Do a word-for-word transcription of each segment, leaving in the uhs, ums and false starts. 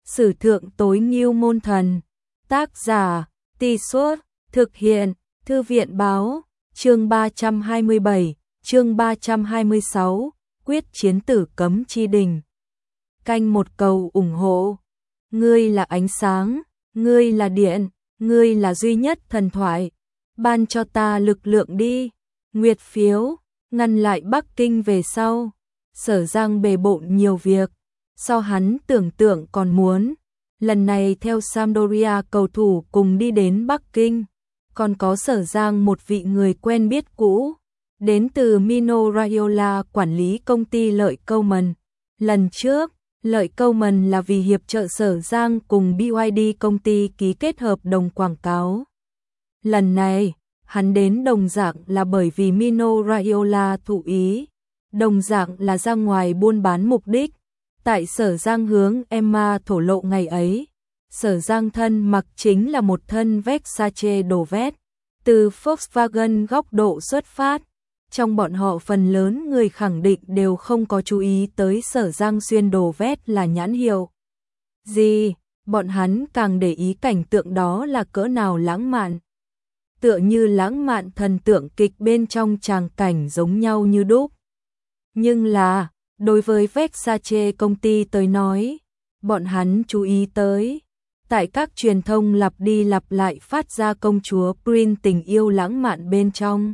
Sử thượng tối ngưu môn thần. Tác giả, Tì Suốt, thực hiện, Thư viện báo, chương ba trăm hai mươi bảy, chương ba trăm hai mươi sáu, quyết chiến tử cấm chi đình. Canh một cầu ủng hộ. Ngươi là ánh sáng, ngươi là điện, ngươi là duy nhất thần thoại. Ban cho ta lực lượng đi. Nguyệt phiếu, ngăn lại Bắc Kinh về sau. Sở Giang bề bộn nhiều việc, so hắn tưởng tượng còn muốn. Lần này theo Sampdoria cầu thủ cùng đi đến Bắc Kinh, còn có Sở Giang một vị người quen biết cũ, đến từ Mino Raiola quản lý công ty Lợi Câu-mần. Lần trước, Lợi Câu-mần là vì hiệp trợ Sở Giang cùng bê i đê công ty ký kết hợp đồng quảng cáo. Lần này, hắn đến đồng dạng là bởi vì Mino Raiola thụ ý, đồng dạng là ra ngoài buôn bán mục đích. Tại Sở Giang hướng Emma thổ lộ ngày ấy, Sở Giang thân mặc chính là một thân Versace đồ vét. Từ Volkswagen góc độ xuất phát, trong bọn họ phần lớn người khẳng định đều không có chú ý tới Sở Giang xuyên đồ vét là nhãn hiệu gì, bọn hắn càng để ý cảnh tượng đó là cỡ nào lãng mạn. Tựa như lãng mạn thần tượng kịch bên trong tràng cảnh giống nhau như đúc. Nhưng là, đối với Versace công ty tới nói, bọn hắn chú ý tới, tại các truyền thông lặp đi lặp lại phát ra công chúa Prince tình yêu lãng mạn bên trong.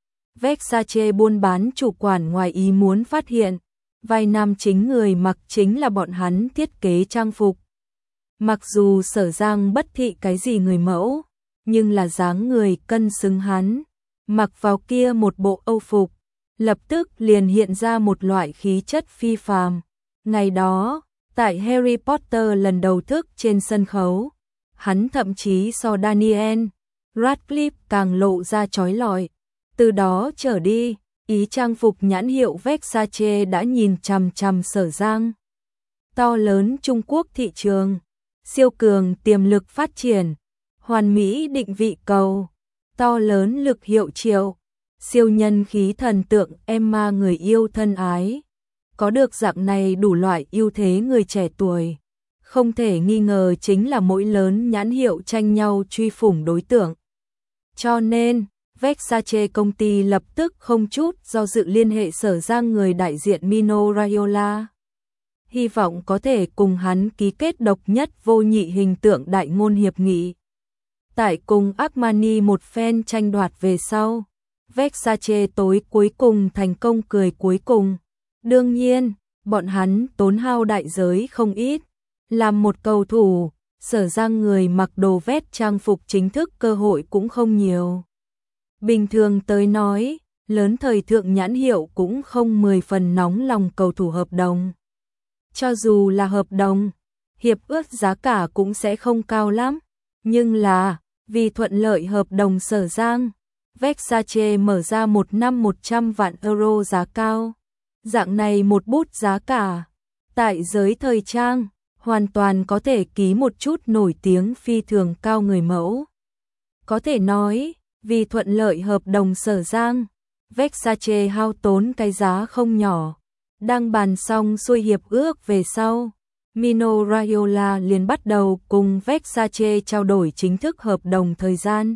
Versace buôn bán chủ quản ngoài ý muốn phát hiện, vai nam chính người mặc chính là bọn hắn thiết kế trang phục. Mặc dù Sở Giang bất thị cái gì người mẫu, nhưng là dáng người cân xứng hắn, mặc vào kia một bộ âu phục, lập tức liền hiện ra một loại khí chất phi phàm. Ngày đó, tại Harry Potter lần đầu thức trên sân khấu, hắn thậm chí so Daniel Radcliffe càng lộ ra chói lọi. Từ đó trở đi, ý trang phục nhãn hiệu Versace đã nhìn chằm chằm Sở Giang. To lớn Trung Quốc thị trường, siêu cường tiềm lực phát triển, hoàn mỹ định vị cầu, to lớn lực hiệu triệu, siêu nhân khí thần tượng Emma người yêu thân ái. Có được dạng này đủ loại ưu thế người trẻ tuổi, không thể nghi ngờ chính là mỗi lớn nhãn hiệu tranh nhau truy phủng đối tượng. Cho nên, Versace công ty lập tức không chút do dự liên hệ Sở Giang người đại diện Mino Raiola. Hy vọng có thể cùng hắn ký kết độc nhất vô nhị hình tượng đại ngôn hiệp nghị. Tại cùng Armani một phen tranh đoạt về sau, Versace tối cuối cùng thành công cười cuối cùng. Đương nhiên, bọn hắn tốn hao đại giới không ít. Làm một cầu thủ, Sở Giang người mặc đồ vét trang phục chính thức cơ hội cũng không nhiều. Bình thường tới nói, lớn thời thượng nhãn hiệu cũng không mười phần nóng lòng cầu thủ hợp đồng. Cho dù là hợp đồng, hiệp ước giá cả cũng sẽ không cao lắm. Nhưng là, vì thuận lợi hợp đồng Sở Giang, Versace mở ra một năm một trăm vạn euro giá cao. Dạng này một bút giá cả, tại giới thời trang, hoàn toàn có thể ký một chút nổi tiếng phi thường cao người mẫu. Có thể nói, vì thuận lợi hợp đồng Sở Giang, Versace hao tốn cái giá không nhỏ. Đang bàn xong xuôi hiệp ước về sau, Mino Raiola liền bắt đầu cùng Versace trao đổi chính thức hợp đồng thời gian.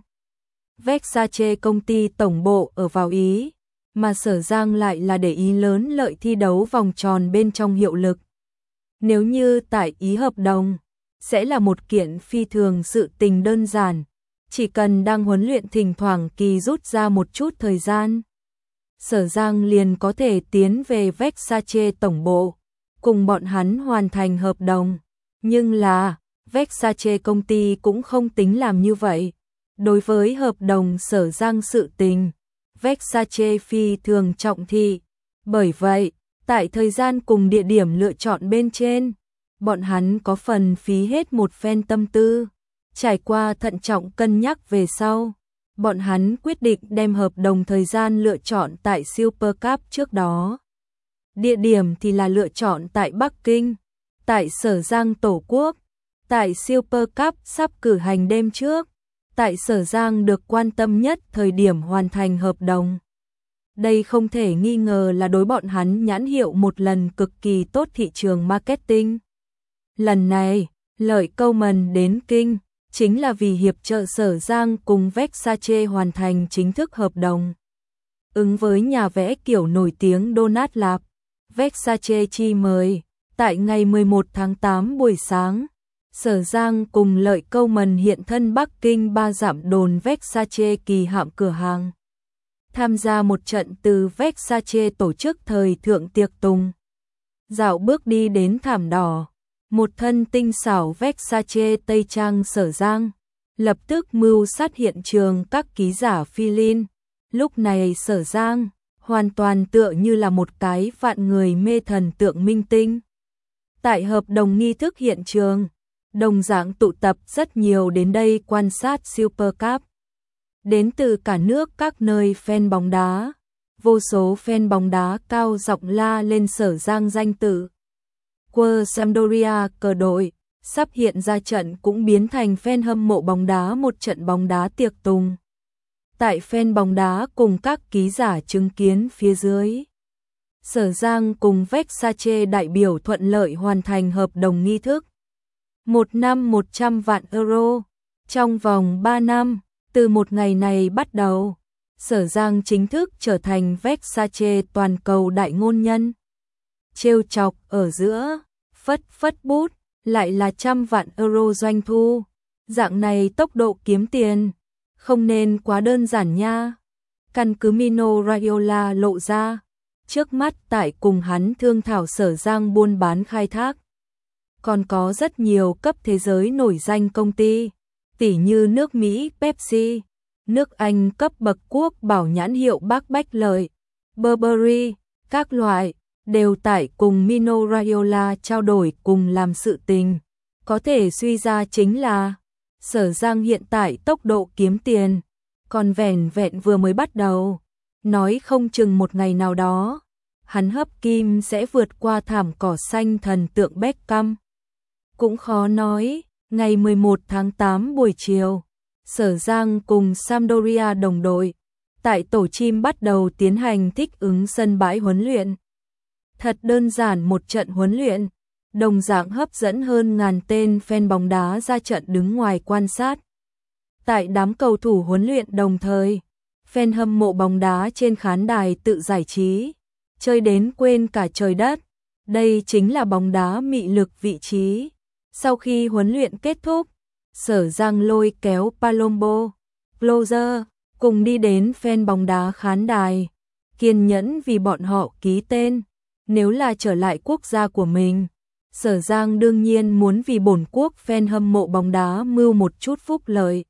Versace công ty tổng bộ ở vào Ý, mà Sở Giang lại là để ý lớn lợi thi đấu vòng tròn bên trong hiệu lực. Nếu như tại Ý hợp đồng, sẽ là một kiện phi thường sự tình đơn giản, chỉ cần đang huấn luyện thỉnh thoảng kỳ rút ra một chút thời gian. Sở Giang liền có thể tiến về Versace tổng bộ, cùng bọn hắn hoàn thành hợp đồng. Nhưng là, Versace công ty cũng không tính làm như vậy. Đối với hợp đồng Sở Giang sự tình, Versace phi thường trọng thị. Bởi vậy, tại thời gian cùng địa điểm lựa chọn bên trên, bọn hắn có phần phí hết một phen tâm tư. Trải qua thận trọng cân nhắc về sau, bọn hắn quyết định đem hợp đồng thời gian lựa chọn tại Super Cup trước đó. Địa điểm thì là lựa chọn tại Bắc Kinh, tại Sở Giang tổ quốc, tại Super Cup sắp cử hành đêm trước, tại Sở Giang được quan tâm nhất thời điểm hoàn thành hợp đồng. Đây không thể nghi ngờ là đối bọn hắn nhãn hiệu một lần cực kỳ tốt thị trường marketing. Lần này, Lợi Koeman đến Kinh chính là vì hiệp trợ Sở Giang cùng Versace hoàn thành chính thức hợp đồng. Ứng với nhà vẽ kiểu nổi tiếng Donald Lab, Versace chi mời, tại ngày mười một tháng tám buổi sáng, Sở Giang cùng Lợi Koeman hiện thân Bắc Kinh ba dặm đồn Versace kỳ hạm cửa hàng. Tham gia một trận từ Versace tổ chức thời thượng tiệc tùng. Dạo bước đi đến thảm đỏ, một thân tinh xảo Versace tây trang Sở Giang, lập tức mưu sát hiện trường các ký giả Philin. Lúc này Sở Giang hoàn toàn tựa như là một cái vạn người mê thần tượng minh tinh. Tại hợp đồng nghi thức hiện trường, đồng dạng tụ tập rất nhiều đến đây quan sát Super Cup. Đến từ cả nước các nơi fan bóng đá, vô số fan bóng đá cao giọng la lên Sở Giang danh tự. Quơ Sampdoria cờ đội, sắp hiện ra trận cũng biến thành fan hâm mộ bóng đá một trận bóng đá tiệc tùng. Tại fan bóng đá cùng các ký giả chứng kiến phía dưới, Sở Giang cùng Versace đại biểu thuận lợi hoàn thành hợp đồng nghi thức. Một năm một trăm vạn euro, trong vòng ba năm, từ một ngày này bắt đầu, Sở Giang chính thức trở thành Versace toàn cầu đại ngôn nhân. Trêu chọc ở giữa, phất phất bút, lại là trăm vạn euro doanh thu. Dạng này tốc độ kiếm tiền, không nên quá đơn giản nha. Căn cứ Mino Raiola lộ ra, trước mắt tại cùng hắn thương thảo Sở Giang buôn bán khai thác. Còn có rất nhiều cấp thế giới nổi danh công ty, tỉ như nước Mỹ Pepsi, nước Anh cấp bậc quốc bảo nhãn hiệu Bác Bách Lợi, Burberry, các loại, đều tại cùng Mino Raiola trao đổi cùng làm sự tình. Có thể suy ra chính là Sở Giang hiện tại tốc độ kiếm tiền, còn vẻn vẹn vừa mới bắt đầu. Nói không chừng một ngày nào đó, hắn hấp kim sẽ vượt qua thảm cỏ xanh thần tượng Beckham. Cũng khó nói, ngày mười một tháng tám buổi chiều, Sở Giang cùng Sampdoria đồng đội, tại tổ chim bắt đầu tiến hành thích ứng sân bãi huấn luyện. Thật đơn giản một trận huấn luyện, đồng dạng hấp dẫn hơn ngàn tên fan bóng đá ra trận đứng ngoài quan sát. Tại đám cầu thủ huấn luyện đồng thời, fan hâm mộ bóng đá trên khán đài tự giải trí, chơi đến quên cả trời đất. Đây chính là bóng đá mị lực vị trí. Sau khi huấn luyện kết thúc, Sở Giang lôi kéo Palombo, Closer, cùng đi đến fan bóng đá khán đài, kiên nhẫn vì bọn họ ký tên. Nếu là trở lại quốc gia của mình, Sở Giang đương nhiên muốn vì bổn quốc fan hâm mộ bóng đá mưu một chút phúc lợi.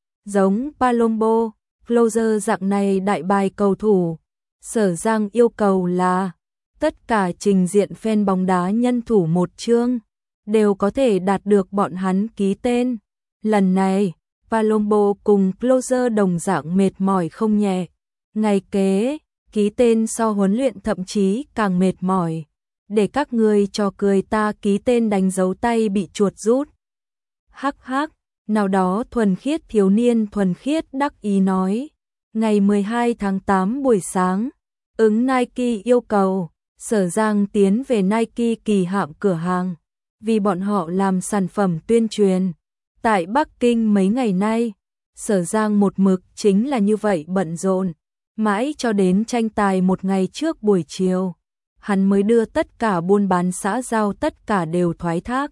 Giống Palombo, Closer dạng này đại bài cầu thủ, Sở Giang yêu cầu là tất cả trình diện fan bóng đá nhân thủ một chương đều có thể đạt được bọn hắn ký tên. Lần này, Palombo cùng Closer đồng dạng mệt mỏi không nhẹ. Ngày kế, ký tên so huấn luyện thậm chí càng mệt mỏi. Để các ngươi cho cười ta ký tên đánh dấu tay bị chuột rút. Hắc hắc, nào đó thuần khiết thiếu niên thuần khiết đắc ý nói. Ngày mười hai tháng tám buổi sáng, ứng Nike yêu cầu, Sở Giang tiến về Nike kỳ hạm cửa hàng. Vì bọn họ làm sản phẩm tuyên truyền. Tại Bắc Kinh mấy ngày nay, Sở Giang một mực chính là như vậy bận rộn. Mãi cho đến tranh tài một ngày trước buổi chiều, hắn mới đưa tất cả buôn bán xã giao tất cả đều thoái thác.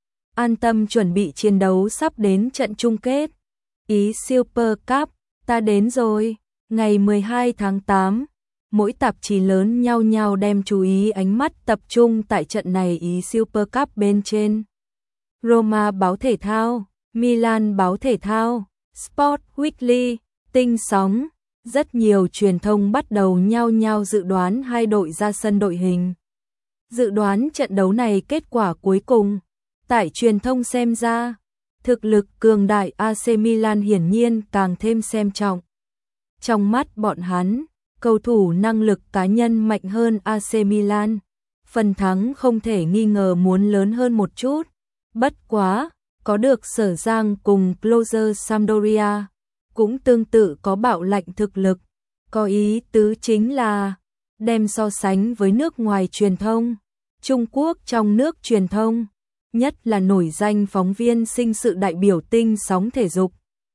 An tâm chuẩn bị chiến đấu sắp đến trận chung kết. Ý Super Cup, ta đến rồi. Ngày mười hai tháng tám, mỗi tạp chí lớn nhau nhau đem chú ý ánh mắt tập trung tại trận này Ý Super Cup bên trên. Roma báo thể thao, Milan báo thể thao, Sport Weekly, Tinh sóng, rất nhiều truyền thông bắt đầu nhau nhau dự đoán hai đội ra sân đội hình. Dự đoán trận đấu này kết quả cuối cùng, tại truyền thông xem ra, thực lực cường đại a xê Milan hiển nhiên càng thêm xem trọng. Trong mắt bọn hắn, cầu thủ năng lực cá nhân mạnh hơn a xê Milan, phần thắng không thể nghi ngờ muốn lớn hơn một chút. Bất quá, có được Sở Giang cùng Closer Sampdoria, cũng tương tự có bạo lệnh thực lực, có ý tứ chính là đem so sánh với nước ngoài truyền thông, Trung Quốc trong nước truyền thông, nhất là nổi danh phóng viên sinh sự đại biểu tinh sóng thể dục.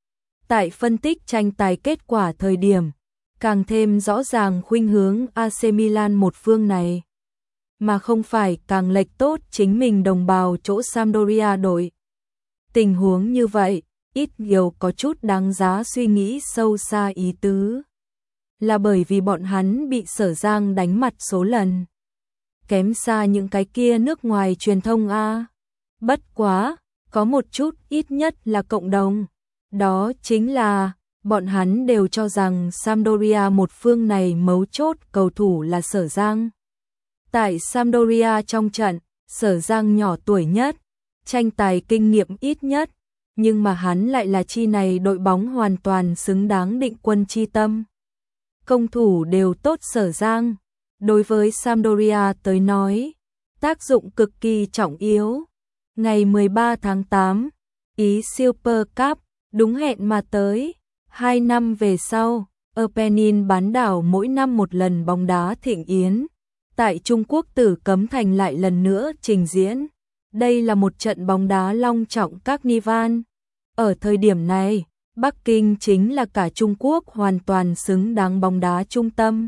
Tại phân tích tranh tài kết quả thời điểm, càng thêm rõ ràng khuynh hướng a xê Milan một phương này, mà không phải càng lệch tốt chính mình đồng bào chỗ Sampdoria đội. Tình huống như vậy, ít nhiều có chút đáng giá suy nghĩ sâu xa ý tứ. Là bởi vì bọn hắn bị Sở Giang đánh mặt số lần. Kém xa những cái kia nước ngoài truyền thông a. Bất quá, có một chút ít nhất là cộng đồng. Đó chính là, bọn hắn đều cho rằng Sampdoria một phương này mấu chốt cầu thủ là Sở Giang. Tại Sampdoria trong trận, Sở Giang nhỏ tuổi nhất, tranh tài kinh nghiệm ít nhất, nhưng mà hắn lại là chi này đội bóng hoàn toàn xứng đáng định quân chi tâm. Công thủ đều tốt Sở Giang, đối với Sampdoria tới nói, tác dụng cực kỳ trọng yếu. Ngày mười ba tháng tám, Ý Super Cup, đúng hẹn mà tới, hai năm về sau, ở Penin bán đảo mỗi năm một lần bóng đá thịnh yến, tại Trung Quốc Tử Cấm Thành lại lần nữa trình diễn. Đây là một trận bóng đá long trọng Carnival. Ở thời điểm này, Bắc Kinh chính là cả Trung Quốc hoàn toàn xứng đáng bóng đá trung tâm.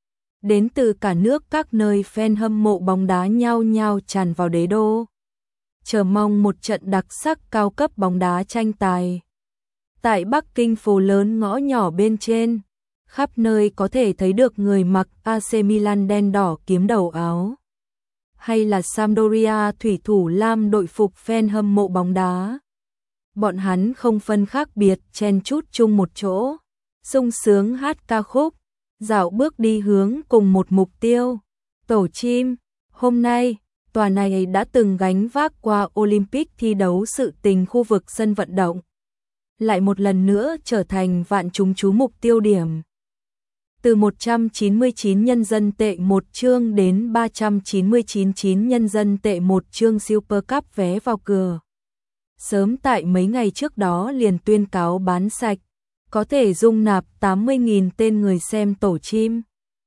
Đến từ cả nước các nơi fan hâm mộ bóng đá nhao nhao tràn vào đế đô, chờ mong một trận đặc sắc cao cấp bóng đá tranh tài. Tại Bắc Kinh phố lớn ngõ nhỏ bên trên, khắp nơi có thể thấy được người mặc a xê Milan đen đỏ kiếm đầu áo, hay là Sampdoria thủy thủ lam đội phục fan hâm mộ bóng đá. Bọn hắn không phân khác biệt chen chúc chung một chỗ, sung sướng hát ca khúc, dạo bước đi hướng cùng một mục tiêu. Tổ chim, hôm nay, tòa này đã từng gánh vác qua Olympic thi đấu sự tình khu vực sân vận động, lại một lần nữa trở thành vạn chúng chú mục tiêu điểm. Từ một trăm chín mươi chín nhân dân tệ một chương đến ba trăm chín mươi chín chín nhân dân tệ một chương Super Cup vé vào cửa. Sớm tại mấy ngày trước đó liền tuyên cáo bán sạch, có thể dung nạp tám mươi nghìn tên người xem tổ chim.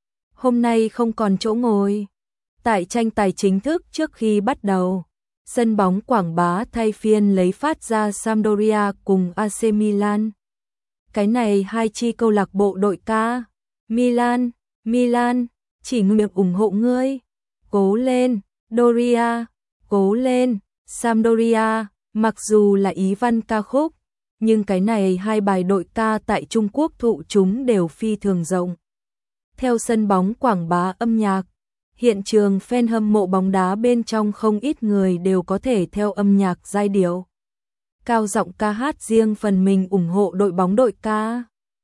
Hôm nay không còn chỗ ngồi. Tại tranh tài chính thức trước khi bắt đầu, sân bóng quảng bá thay phiên lấy phát ra Sampdoria cùng a xê Milan. Cái này hai chi câu lạc bộ đội ca. Milan, Milan, chỉ miệng ủng hộ ngươi. Cố lên, Doria, cố lên, Sampdoria. Mặc dù là ý văn ca khúc, nhưng cái này hai bài đội ca tại Trung Quốc thụ chúng đều phi thường rộng. Theo sân bóng quảng bá âm nhạc, hiện trường fan hâm mộ bóng đá bên trong không ít người đều có thể theo âm nhạc giai điệu cao giọng ca hát riêng phần mình ủng hộ đội bóng đội ca.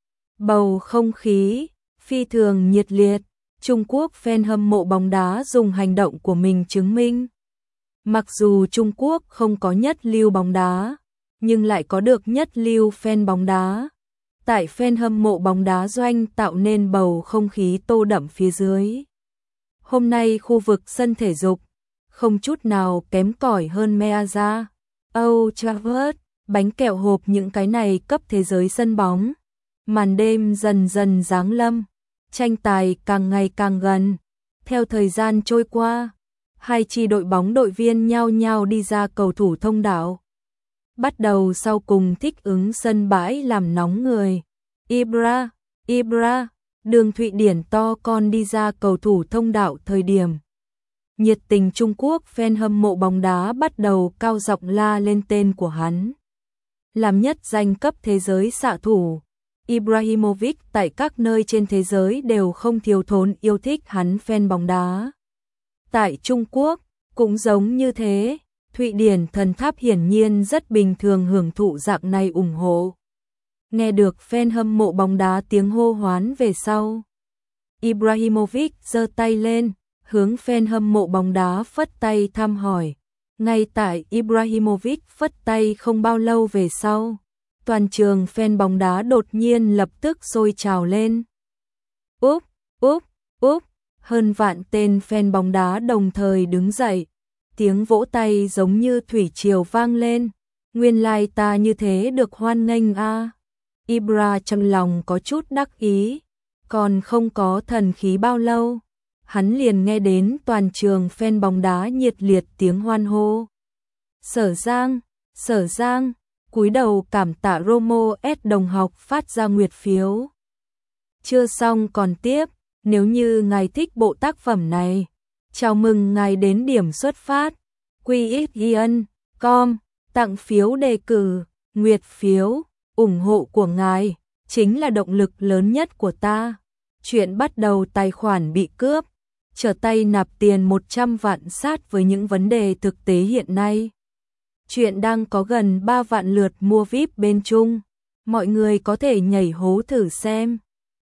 Bầu không khí phi thường nhiệt liệt, Trung Quốc fan hâm mộ bóng đá dùng hành động của mình chứng minh. Mặc dù Trung Quốc không có nhất lưu bóng đá, nhưng lại có được nhất lưu fan bóng đá. Tại fan hâm mộ bóng đá doanh tạo nên bầu không khí tô đậm phía dưới. Hôm nay khu vực sân thể dục, không chút nào kém cỏi hơn Meazza, Old Trafford, bánh kẹo hộp những cái này cấp thế giới sân bóng. Màn đêm dần dần giáng lâm, tranh tài càng ngày càng gần. Theo thời gian trôi qua, hai chi đội bóng đội viên nhao nhao đi ra cầu thủ thông đạo. Bắt đầu sau cùng thích ứng sân bãi làm nóng người. Ibra, Ibra, đường Thụy Điển to con đi ra cầu thủ thông đạo thời điểm. Nhiệt tình Trung Quốc fan hâm mộ bóng đá bắt đầu cao giọng la lên tên của hắn. Làm nhất danh cấp thế giới xạ thủ, Ibrahimovic tại các nơi trên thế giới đều không thiếu thốn yêu thích hắn fan bóng đá. Tại Trung Quốc, cũng giống như thế, Thụy Điển thần tháp hiển nhiên rất bình thường hưởng thụ dạng này ủng hộ. Nghe được fan hâm mộ bóng đá tiếng hô hoán về sau, Ibrahimovic giơ tay lên, hướng fan hâm mộ bóng đá phất tay thăm hỏi. Ngay tại Ibrahimovic phất tay không bao lâu về sau, toàn trường fan bóng đá đột nhiên lập tức sôi trào lên. Úp, úp, úp, hơn vạn tên fan bóng đá đồng thời đứng dậy, tiếng vỗ tay giống như thủy triều vang lên. Nguyên lai ta như thế được hoan nghênh a. À. Ibra trong lòng có chút đắc ý, còn không có thần khí bao lâu, hắn liền nghe đến toàn trường fan bóng đá nhiệt liệt tiếng hoan hô. Sở Giang, Sở Giang, cúi đầu cảm tạ Romo S đồng học phát ra nguyệt phiếu. Chưa xong còn tiếp, nếu như ngài thích bộ tác phẩm này, chào mừng ngài đến điểm xuất phát, quy x ion chấm com, tặng phiếu đề cử, nguyệt phiếu, ủng hộ của ngài, chính là động lực lớn nhất của ta. Chuyện bắt đầu tài khoản bị cướp, trở tay nạp tiền một trăm vạn sát với những vấn đề thực tế hiện nay. Chuyện đang có gần ba vạn lượt mua vi ai pi bên Trung, mọi người có thể nhảy hố thử xem.